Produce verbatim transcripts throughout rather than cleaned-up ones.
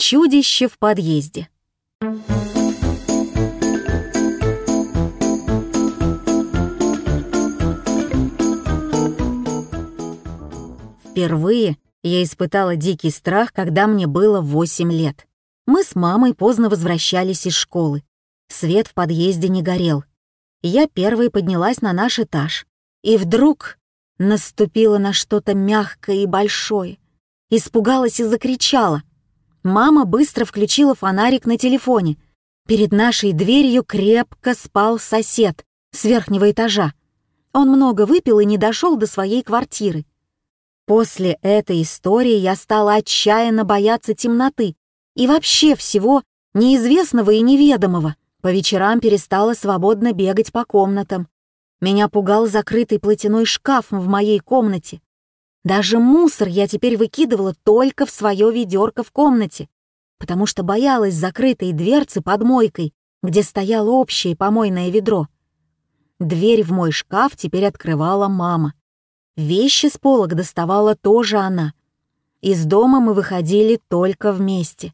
Чудище в подъезде. Впервые я испытала дикий страх, когда мне было восемь лет. Мы с мамой поздно возвращались из школы. Свет в подъезде не горел. Я первой поднялась на наш этаж. И вдруг наступила на что-то мягкое и большое. Испугалась и закричала. Мама быстро включила фонарик на телефоне. Перед нашей дверью крепко спал сосед с верхнего этажа. Он много выпил и не дошел до своей квартиры. После этой истории я стала отчаянно бояться темноты и вообще всего неизвестного и неведомого. По вечерам перестала свободно бегать по комнатам. Меня пугал закрытый платяной шкаф в моей комнате. Даже мусор я теперь выкидывала только в свое ведерко в комнате, потому что боялась закрытой дверцы под мойкой, где стояло общее помойное ведро. Дверь в мой шкаф теперь открывала мама. Вещи с полок доставала тоже она. Из дома мы выходили только вместе.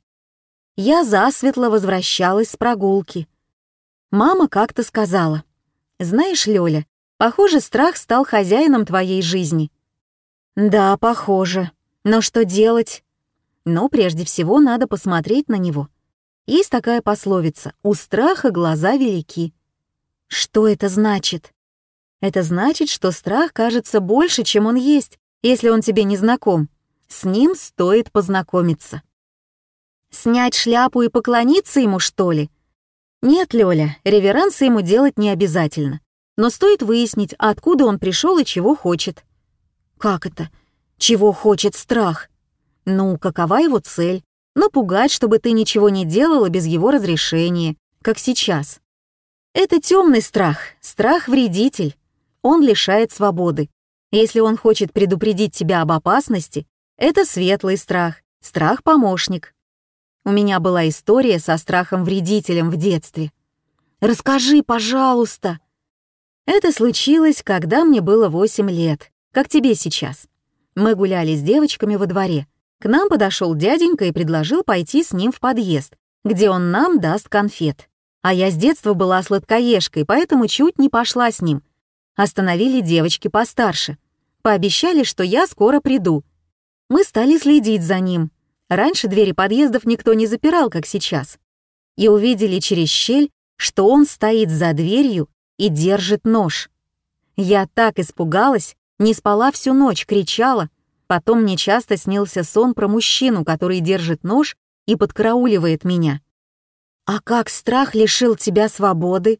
Я засветло возвращалась с прогулки. Мама как-то сказала: «Знаешь, Лёля, похоже, страх стал хозяином твоей жизни». «Да, похоже. Но что делать?» «Ну, прежде всего, надо посмотреть на него. Есть такая пословица: у страха глаза велики». «Что это значит?» Это значит, что страх кажется больше, чем он есть, если он тебе не знаком. С ним стоит познакомиться. Снять шляпу и поклониться ему, что ли? Нет, Лёля, реверансы ему делать не обязательно. Но стоит выяснить, откуда он пришел и чего хочет. Как это? Чего хочет страх? Ну, какова его цель? Напугать, чтобы ты ничего не делала без его разрешения, как сейчас. Это темный страх, страх-вредитель. Он лишает свободы. Если он хочет предупредить тебя об опасности, это светлый страх, страх-помощник. У меня была история со страхом-вредителем в детстве. «Расскажи, пожалуйста!» Это случилось, когда мне было восемь лет, как тебе сейчас. Мы гуляли с девочками во дворе. К нам подошел дяденька и предложил пойти с ним в подъезд, где он нам даст конфет. А я с детства была сладкоежкой, поэтому чуть не пошла с ним. Остановили девочки постарше. Пообещали, что я скоро приду. Мы стали следить за ним. Раньше двери подъездов никто не запирал, как сейчас. И увидели через щель, что он стоит за дверью и держит нож. Я так испугалась, не спала всю ночь, кричала. Потом мне часто снился сон про мужчину, который держит нож и подкарауливает меня. «А как страх лишил тебя свободы?»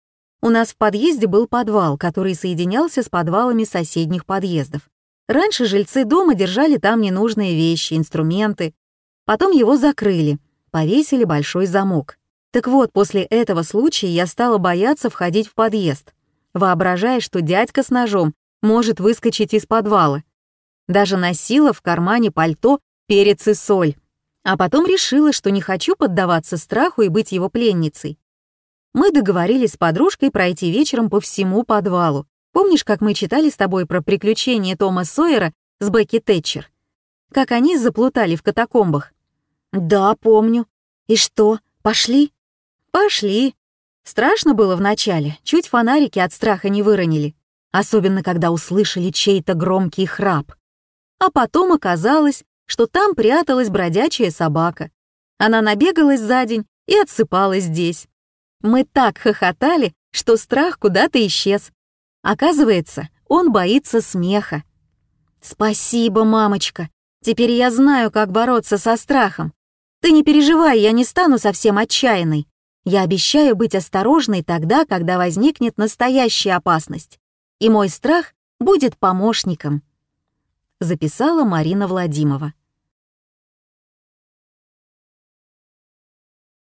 У нас в подъезде был подвал, который соединялся с подвалами соседних подъездов. Раньше жильцы дома держали там ненужные вещи, инструменты. Потом его закрыли, повесили большой замок. Так вот, после этого случая я стала бояться входить в подъезд, воображая, что дядька с ножом может выскочить из подвала. Даже носила в кармане пальто перец и соль. А потом решила, что не хочу поддаваться страху и быть его пленницей. Мы договорились с подружкой пройти вечером по всему подвалу. Помнишь, как мы читали с тобой про приключения Тома Сойера с Бекки Тэтчер? Как они заплутали в катакомбах? Да, помню. И что, пошли? Пошли. Страшно было вначале, чуть фонарики от страха не выронили. Особенно, когда услышали чей-то громкий храп. А потом оказалось, что там пряталась бродячая собака. Она набегалась за день и отсыпалась здесь. Мы так хохотали, что страх куда-то исчез. Оказывается, он боится смеха. «Спасибо, мамочка. Теперь я знаю, как бороться со страхом. Ты не переживай, я не стану совсем отчаянной. Я обещаю быть осторожной тогда, когда возникнет настоящая опасность. И мой страх будет помощником», — записала Марина Владимирова.